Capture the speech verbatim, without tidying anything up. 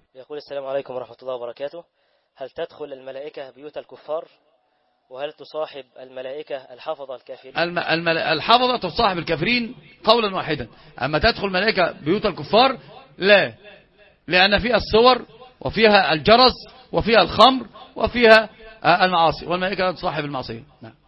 يقول السلام عليكم ورحمة الله وبركاته. هل تدخل الملائكة بيوت الكفار؟ وهل تصاحب الملائكة الحفظة الكافرين؟ الم... الم... الحفظة تصاحب الكافرين قولا واحدا. أما تدخل ملائكة بيوت الكفار لا، لأن فيها الصور وفيها الجرس وفيها الخمر وفيها المعاصي، والملائكة لا تصاحب المعصية. نعم.